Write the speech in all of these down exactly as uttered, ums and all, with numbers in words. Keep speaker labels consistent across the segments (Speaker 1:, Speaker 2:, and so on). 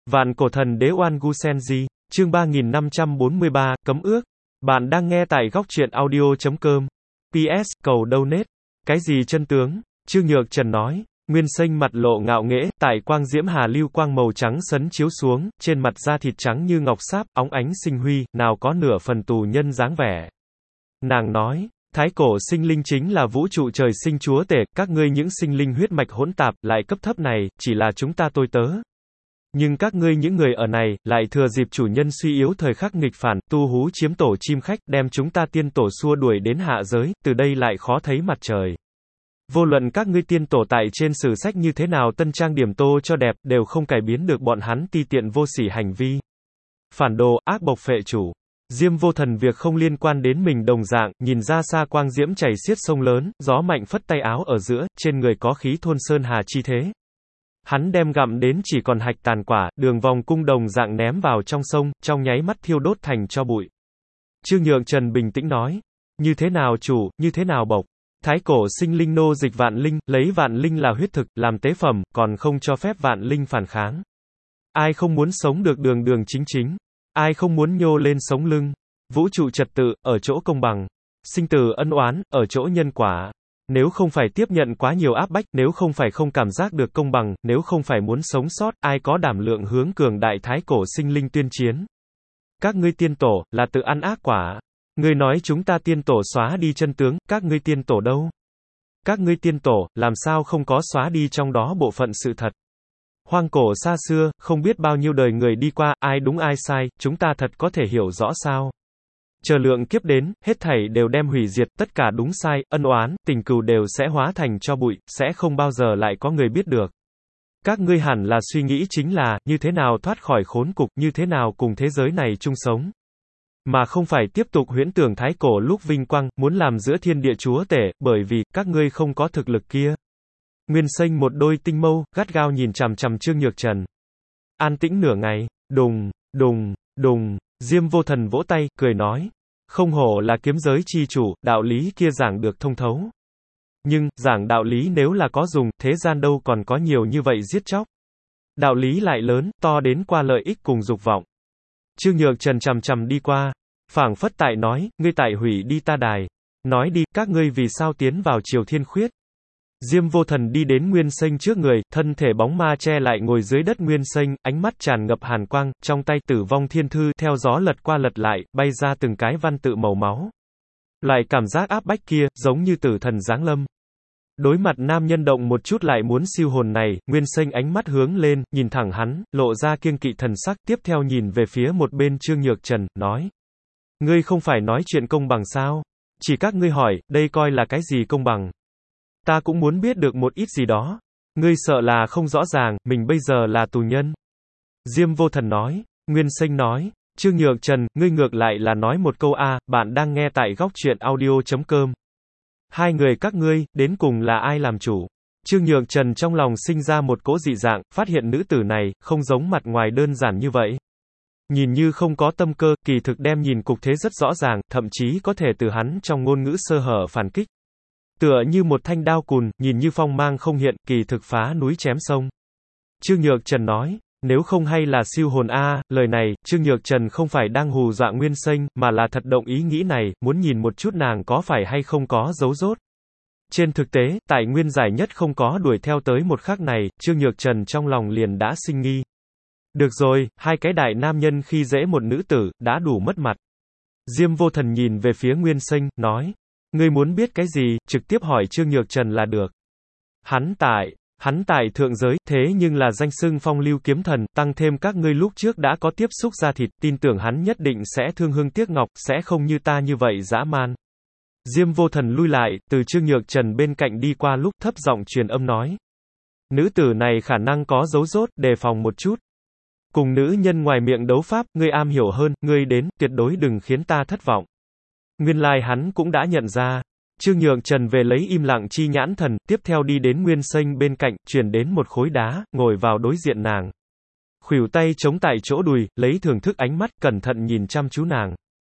Speaker 1: Vạn cổ thần đế Oan Gu Senji, chương ba nghìn năm trăm bốn mươi ba, cấm ước. Bạn đang nghe tại góc truyện audio chấm com. pê ét, cầu donate. Cái gì chân tướng? Trương Nhược Trần nói. Nguyên Sinh mặt lộ ngạo nghễ, tại quang diễm hà lưu quang màu trắng sấn chiếu xuống, trên mặt da thịt trắng như ngọc sáp, óng ánh sinh huy, nào có nửa phần tù nhân dáng vẻ. Nàng nói, thái cổ sinh linh chính là vũ trụ trời sinh chúa tể, các ngươi những sinh linh huyết mạch hỗn tạp, lại cấp thấp này, chỉ là chúng ta tôi tớ. Nhưng các ngươi những người ở này, lại thừa dịp chủ nhân suy yếu thời khắc nghịch phản, tu hú chiếm tổ chim khách, đem chúng ta tiên tổ xua đuổi đến hạ giới, từ đây lại khó thấy mặt trời. Vô luận các ngươi tiên tổ tại trên sử sách như thế nào tân trang điểm tô cho đẹp, đều không cải biến được bọn hắn ti tiện vô sỉ hành vi. Phản đồ, ác bộc phệ chủ. Diêm Vô Thần việc không liên quan đến mình đồng dạng, nhìn ra xa quang diễm chảy xiết sông lớn, gió mạnh phất tay áo ở giữa, trên người có khí thôn sơn hà chi thế. Hắn đem gặm đến chỉ còn hạch tàn quả, đường vòng cung đồng dạng ném vào trong sông, trong nháy mắt thiêu đốt thành tro bụi. Trương Nhược Trần bình tĩnh nói, như thế nào chủ, như thế nào bộc. Thái cổ sinh linh nô dịch vạn linh, lấy vạn linh là huyết thực, làm tế phẩm, còn không cho phép vạn linh phản kháng. Ai không muốn sống được đường đường chính chính? Ai không muốn nhô lên sống lưng? Vũ trụ trật tự, ở chỗ công bằng. Sinh tử ân oán, ở chỗ nhân quả. Nếu không phải tiếp nhận quá nhiều áp bách, nếu không phải không cảm giác được công bằng, nếu không phải muốn sống sót, ai có đảm lượng hướng cường đại thái cổ sinh linh tuyên chiến? Các ngươi tiên tổ, là tự ăn ác quả. Ngươi nói chúng ta tiên tổ xóa đi chân tướng, các ngươi tiên tổ đâu? Các ngươi tiên tổ, làm sao không có xóa đi trong đó bộ phận sự thật? Hoang cổ xa xưa, không biết bao nhiêu đời người đi qua, ai đúng ai sai, chúng ta thật có thể hiểu rõ sao? Chờ lượng kiếp đến, hết thảy đều đem hủy diệt, tất cả đúng sai, ân oán, tình cừu đều sẽ hóa thành tro bụi, sẽ không bao giờ lại có người biết được. Các ngươi hẳn là suy nghĩ chính là, như thế nào thoát khỏi khốn cục, như thế nào cùng thế giới này chung sống. Mà không phải tiếp tục huyễn tưởng thái cổ lúc vinh quang, muốn làm giữa thiên địa chúa tể, bởi vì, các ngươi không có thực lực kia. Nguyên Sinh một đôi tinh mâu, gắt gao nhìn chằm chằm Trương Nhược Trần. An tĩnh nửa ngày, đùng, đùng, đùng, Diêm Vô Thần vỗ tay, cười nói. Không hổ là kiếm giới chi chủ, đạo lý kia giảng được thông thấu. Nhưng, giảng đạo lý nếu là có dùng, thế gian đâu còn có nhiều như vậy giết chóc. Đạo lý lại lớn, to đến qua lợi ích cùng dục vọng. Trương Nhược Trần chằm chằm đi qua. Phảng phất tại nói, ngươi tại hủy đi ta đài. Nói đi, các ngươi vì sao tiến vào Triều Thiên Khuyết. Diêm Vô Thần đi đến Nguyên Sinh trước người, thân thể bóng ma che lại ngồi dưới đất Nguyên Sinh, ánh mắt tràn ngập hàn quang, trong tay Tử Vong Thiên Thư, theo gió lật qua lật lại, bay ra từng cái văn tự màu máu. Lại cảm giác áp bách kia, giống như tử thần giáng lâm. Đối mặt nam nhân động một chút lại muốn siêu hồn này, Nguyên Sinh ánh mắt hướng lên, nhìn thẳng hắn, lộ ra kiêng kỵ thần sắc, tiếp theo nhìn về phía một bên Trương Nhược Trần, nói. Ngươi không phải nói chuyện công bằng sao? Chỉ các ngươi hỏi, đây coi là cái gì công bằng? Ta cũng muốn biết được một ít gì đó. Ngươi sợ là không rõ ràng, mình bây giờ là tù nhân. Diêm Vô Thần nói. Nguyên Sinh nói. Trương Nhược Trần, ngươi ngược lại là nói một câu a, bạn đang nghe tại góc truyện audio chấm com. Hai người các ngươi, đến cùng là ai làm chủ? Trương Nhược Trần trong lòng sinh ra một cỗ dị dạng, phát hiện nữ tử này, không giống mặt ngoài đơn giản như vậy. Nhìn như không có tâm cơ, kỳ thực đem nhìn cục thế rất rõ ràng, thậm chí có thể từ hắn trong ngôn ngữ sơ hở phản kích. Tựa như một thanh đao cùn, nhìn như phong mang không hiện, kỳ thực phá núi chém sông. Trương Nhược Trần nói, nếu không hay là siêu hồn a, lời này, Trương Nhược Trần không phải đang hù dọa Nguyên Sinh, mà là thật động ý nghĩ này, muốn nhìn một chút nàng có phải hay không có dấu rốt. Trên thực tế, tại nguyên giải nhất không có đuổi theo tới một khắc này, Trương Nhược Trần trong lòng liền đã sinh nghi. Được rồi, hai cái đại nam nhân khi dễ một nữ tử, đã đủ mất mặt. Diêm Vô Thần nhìn về phía Nguyên Sinh, nói. Ngươi muốn biết cái gì, trực tiếp hỏi Trương Nhược Trần là được. Hắn tại, hắn tại thượng giới, thế nhưng là danh xưng phong lưu kiếm thần, tăng thêm các ngươi lúc trước đã có tiếp xúc ra thịt, tin tưởng hắn nhất định sẽ thương hương tiếc ngọc, sẽ không như ta như vậy dã man. Diêm Vô Thần lui lại, từ Trương Nhược Trần bên cạnh đi qua lúc thấp giọng truyền âm nói. Nữ tử này khả năng có dấu rốt, đề phòng một chút. Cùng nữ nhân ngoài miệng đấu pháp, ngươi am hiểu hơn, ngươi đến, tuyệt đối đừng khiến ta thất vọng. Nguyên lai hắn cũng đã nhận ra. Trương Nhược Trần về lấy im lặng chi nhãn thần, tiếp theo đi đến Nguyên Sinh bên cạnh, truyền đến một khối đá, ngồi vào đối diện nàng. Khuỷu tay chống tại chỗ đùi, lấy thưởng thức ánh mắt, cẩn thận nhìn chăm chú nàng.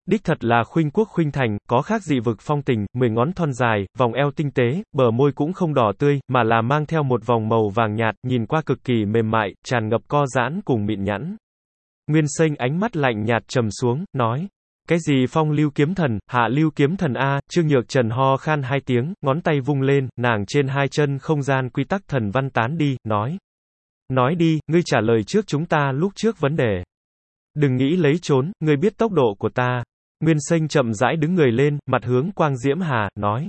Speaker 1: Đích thật là khuynh quốc khuynh thành, có khác dị vực phong tình, mười ngón thon dài, vòng eo tinh tế, bờ môi cũng không đỏ tươi, mà là mang theo một vòng màu vàng nhạt, nhìn qua cực kỳ mềm mại, tràn ngập co giãn cùng mịn nhẵn. Nguyên Sinh ánh mắt lạnh nhạt trầm xuống, nói. Cái gì phong lưu kiếm thần, hạ lưu kiếm thần a? Trương Nhược Trần ho khan hai tiếng, ngón tay vung lên, nàng trên hai chân không gian quy tắc thần văn tán đi, nói. Nói đi, ngươi trả lời trước chúng ta lúc trước vấn đề. Đừng nghĩ lấy trốn, ngươi biết tốc độ của ta. Nguyên Sinh chậm rãi đứng người lên, mặt hướng Quang Diễm Hà, nói.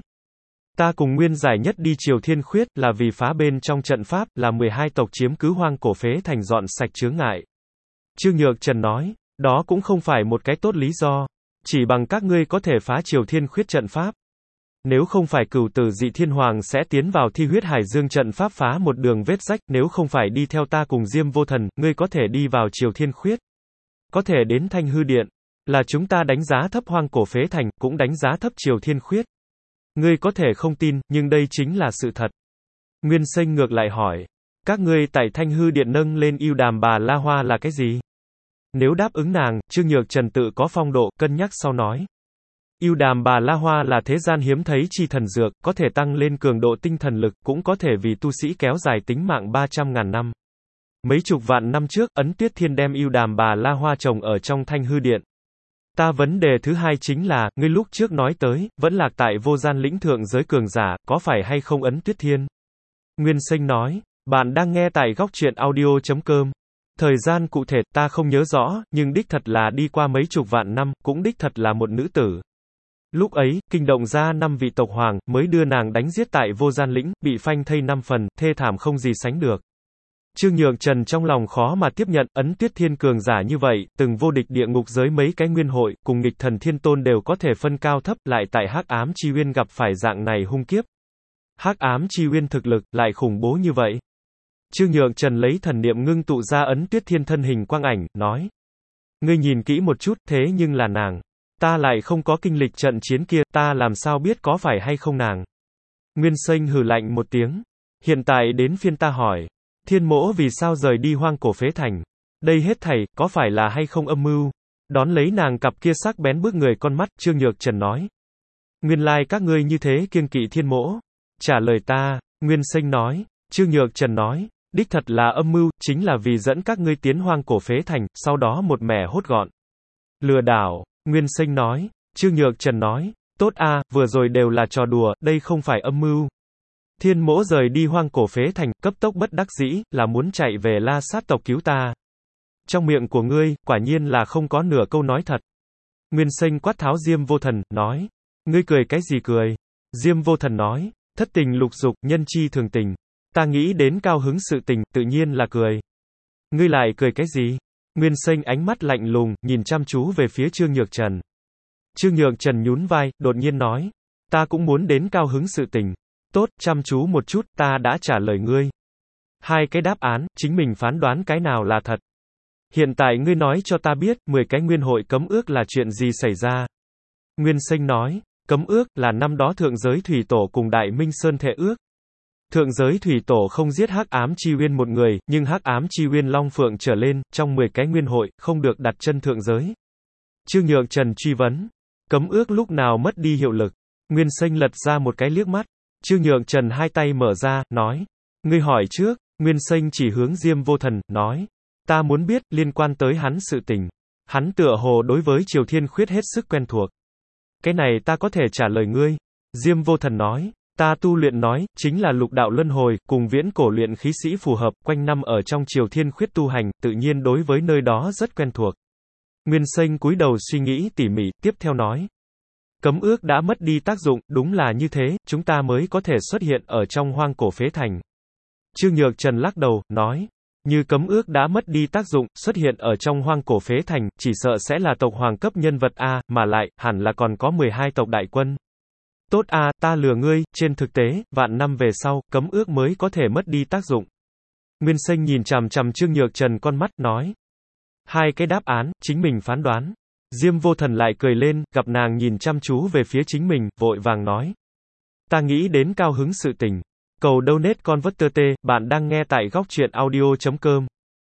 Speaker 1: Ta cùng Nguyên Giải Nhất đi Triều Thiên Khuyết, là vì phá bên trong trận pháp, là mười hai tộc chiếm cứ hoang cổ phế thành dọn sạch chướng ngại. Trương Nhược Trần nói, đó cũng không phải một cái tốt lý do. Chỉ bằng các ngươi có thể phá Triều Thiên Khuyết trận pháp. Nếu không phải cửu tử dị thiên hoàng sẽ tiến vào thi huyết hải dương trận pháp phá một đường vết rách, nếu không phải đi theo ta cùng Diêm Vô Thần, ngươi có thể đi vào Triều Thiên Khuyết. Có thể đến Thanh Hư Điện. Là chúng ta đánh giá thấp hoang cổ phế thành, cũng đánh giá thấp Triều Thiên Khuyết. Ngươi có thể không tin, nhưng đây chính là sự thật. Nguyên Sinh ngược lại hỏi. Các ngươi tại Thanh Hư Điện nâng lên yêu đàm bà La Hoa là cái gì? Nếu đáp ứng nàng, Trương Nhược Trần tự có phong độ, cân nhắc sau nói. Yêu đàm bà La Hoa là thế gian hiếm thấy chi thần dược, có thể tăng lên cường độ tinh thần lực, cũng có thể vì tu sĩ kéo dài tính mạng ba trăm ngàn năm. Mấy chục vạn năm trước, Ấn Tuyết Thiên đem yêu đàm bà La Hoa trồng ở trong Thanh Hư Điện. Ta vấn đề thứ hai chính là, ngươi lúc trước nói tới, vẫn lạc tại vô gian lĩnh thượng giới cường giả, có phải hay không Ấn Tuyết Thiên? Nguyên Sinh nói, bạn đang nghe tại góc truyện audio chấm com. Thời gian cụ thể, ta không nhớ rõ, nhưng đích thật là đi qua mấy chục vạn năm, cũng đích thật là một nữ tử. Lúc ấy, kinh động ra năm vị tộc hoàng, mới đưa nàng đánh giết tại vô gian lĩnh, bị phanh thây năm phần, thê thảm không gì sánh được. Trương Nhược Trần trong lòng khó mà tiếp nhận, Ấn Tuyết Thiên cường giả như vậy, từng vô địch địa ngục giới mấy cái nguyên hội, cùng nghịch thần thiên tôn đều có thể phân cao thấp, lại tại Hắc Ám Chi Uyên gặp phải dạng này hung kiếp. Hắc Ám Chi Uyên thực lực, lại khủng bố như vậy. Trương Nhược Trần lấy thần niệm ngưng tụ ra Ấn Tuyết Thiên thân hình quang ảnh, nói. Ngươi nhìn kỹ một chút, thế nhưng là nàng. Ta lại không có kinh lịch trận chiến kia, ta làm sao biết có phải hay không nàng. Nguyên Sinh hừ lạnh một tiếng. Hiện tại đến phiên ta hỏi. Thiên mỗ vì sao rời đi hoang cổ phế thành? Đây hết thảy, có phải là hay không âm mưu? Đón lấy nàng cặp kia sắc bén bước người con mắt, Trương Nhược Trần nói. Nguyên lai các ngươi như thế kiêng kỵ thiên mỗ. Trả lời ta, Nguyên Sinh nói. Trương Nhược Trần nói. Đích thật là âm mưu, chính là vì dẫn các ngươi tiến hoang cổ phế thành, sau đó một mẻ hốt gọn. Lừa đảo, Nguyên Sinh nói. Trương Nhược Trần nói. Tốt a, vừa rồi đều là trò đùa, đây không phải âm mưu. Thiên mỗ rời đi hoang cổ phế thành, cấp tốc bất đắc dĩ, là muốn chạy về La Sát tộc cứu ta. Trong miệng của ngươi, quả nhiên là không có nửa câu nói thật. Nguyên Sinh quát tháo Diêm Vô Thần, nói. Ngươi cười cái gì cười? Diêm Vô Thần nói. Thất tình lục dục, nhân chi thường tình. Ta nghĩ đến cao hứng sự tình, tự nhiên là cười. Ngươi lại cười cái gì? Nguyên Sinh ánh mắt lạnh lùng, nhìn chăm chú về phía Trương Nhược Trần. Trương Nhược Trần nhún vai, đột nhiên nói. Ta cũng muốn đến cao hứng sự tình. Tốt, chăm chú một chút, ta đã trả lời ngươi. Hai cái đáp án, chính mình phán đoán cái nào là thật. Hiện tại ngươi nói cho ta biết, mười cái nguyên hội cấm ước là chuyện gì xảy ra. Nguyên Sinh nói, cấm ước, là năm đó thượng giới thủy tổ cùng Đại Minh Sơn thệ ước. Thượng giới thủy tổ không giết Hắc Ám Chi Uyên một người, nhưng Hắc Ám Chi Uyên Long Phượng trở lên, trong mười cái nguyên hội, không được đặt chân thượng giới. Trương Nhược Trần truy vấn, cấm ước lúc nào mất đi hiệu lực? Nguyên Sinh lật ra một cái liếc mắt. Trương Nhược Trần hai tay mở ra, nói. Ngươi hỏi trước, Nguyên Sinh chỉ hướng Diêm Vô Thần, nói. Ta muốn biết, liên quan tới hắn sự tình. Hắn tựa hồ đối với Triều Thiên Khuyết hết sức quen thuộc. Cái này ta có thể trả lời ngươi. Diêm Vô Thần nói. Ta tu luyện nói, chính là lục đạo luân hồi, cùng viễn cổ luyện khí sĩ phù hợp, quanh năm ở trong Triều Thiên Khuyết tu hành, tự nhiên đối với nơi đó rất quen thuộc. Nguyên Sinh cúi đầu suy nghĩ tỉ mỉ, tiếp theo nói. Cấm ước đã mất đi tác dụng, đúng là như thế, chúng ta mới có thể xuất hiện ở trong hoang cổ phế thành. Trương Nhược Trần lắc đầu, nói. Như cấm ước đã mất đi tác dụng, xuất hiện ở trong hoang cổ phế thành, chỉ sợ sẽ là tộc hoàng cấp nhân vật A, mà lại, hẳn là còn có mười hai tộc đại quân. Tốt a, ta lừa ngươi, trên thực tế, vạn năm về sau, cấm ước mới có thể mất đi tác dụng. Nguyên Sinh nhìn chằm chằm Trương Nhược Trần con mắt, nói. Hai cái đáp án, chính mình phán đoán. Diêm Vô Thần lại cười lên, gặp nàng nhìn chăm chú về phía chính mình, vội vàng nói. Ta nghĩ đến cao hứng sự tình. Cầu donate con vất tơ tê, bạn đang nghe tại góc truyện audio chấm com.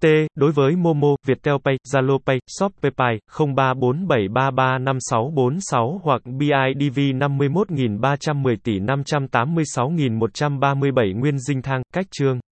Speaker 1: T. Đối với Momo, Viettel Pay, Zalo Pay, Shopee Pay, không ba bốn bảy ba ba năm sáu bốn sáu hoặc bê i đê vê năm mươi mốt nghìn ba trăm mười tỷ năm trăm tám mươi sáu nghìn một trăm ba mươi bảy Nguyên Dinh Thang, Cách Chương.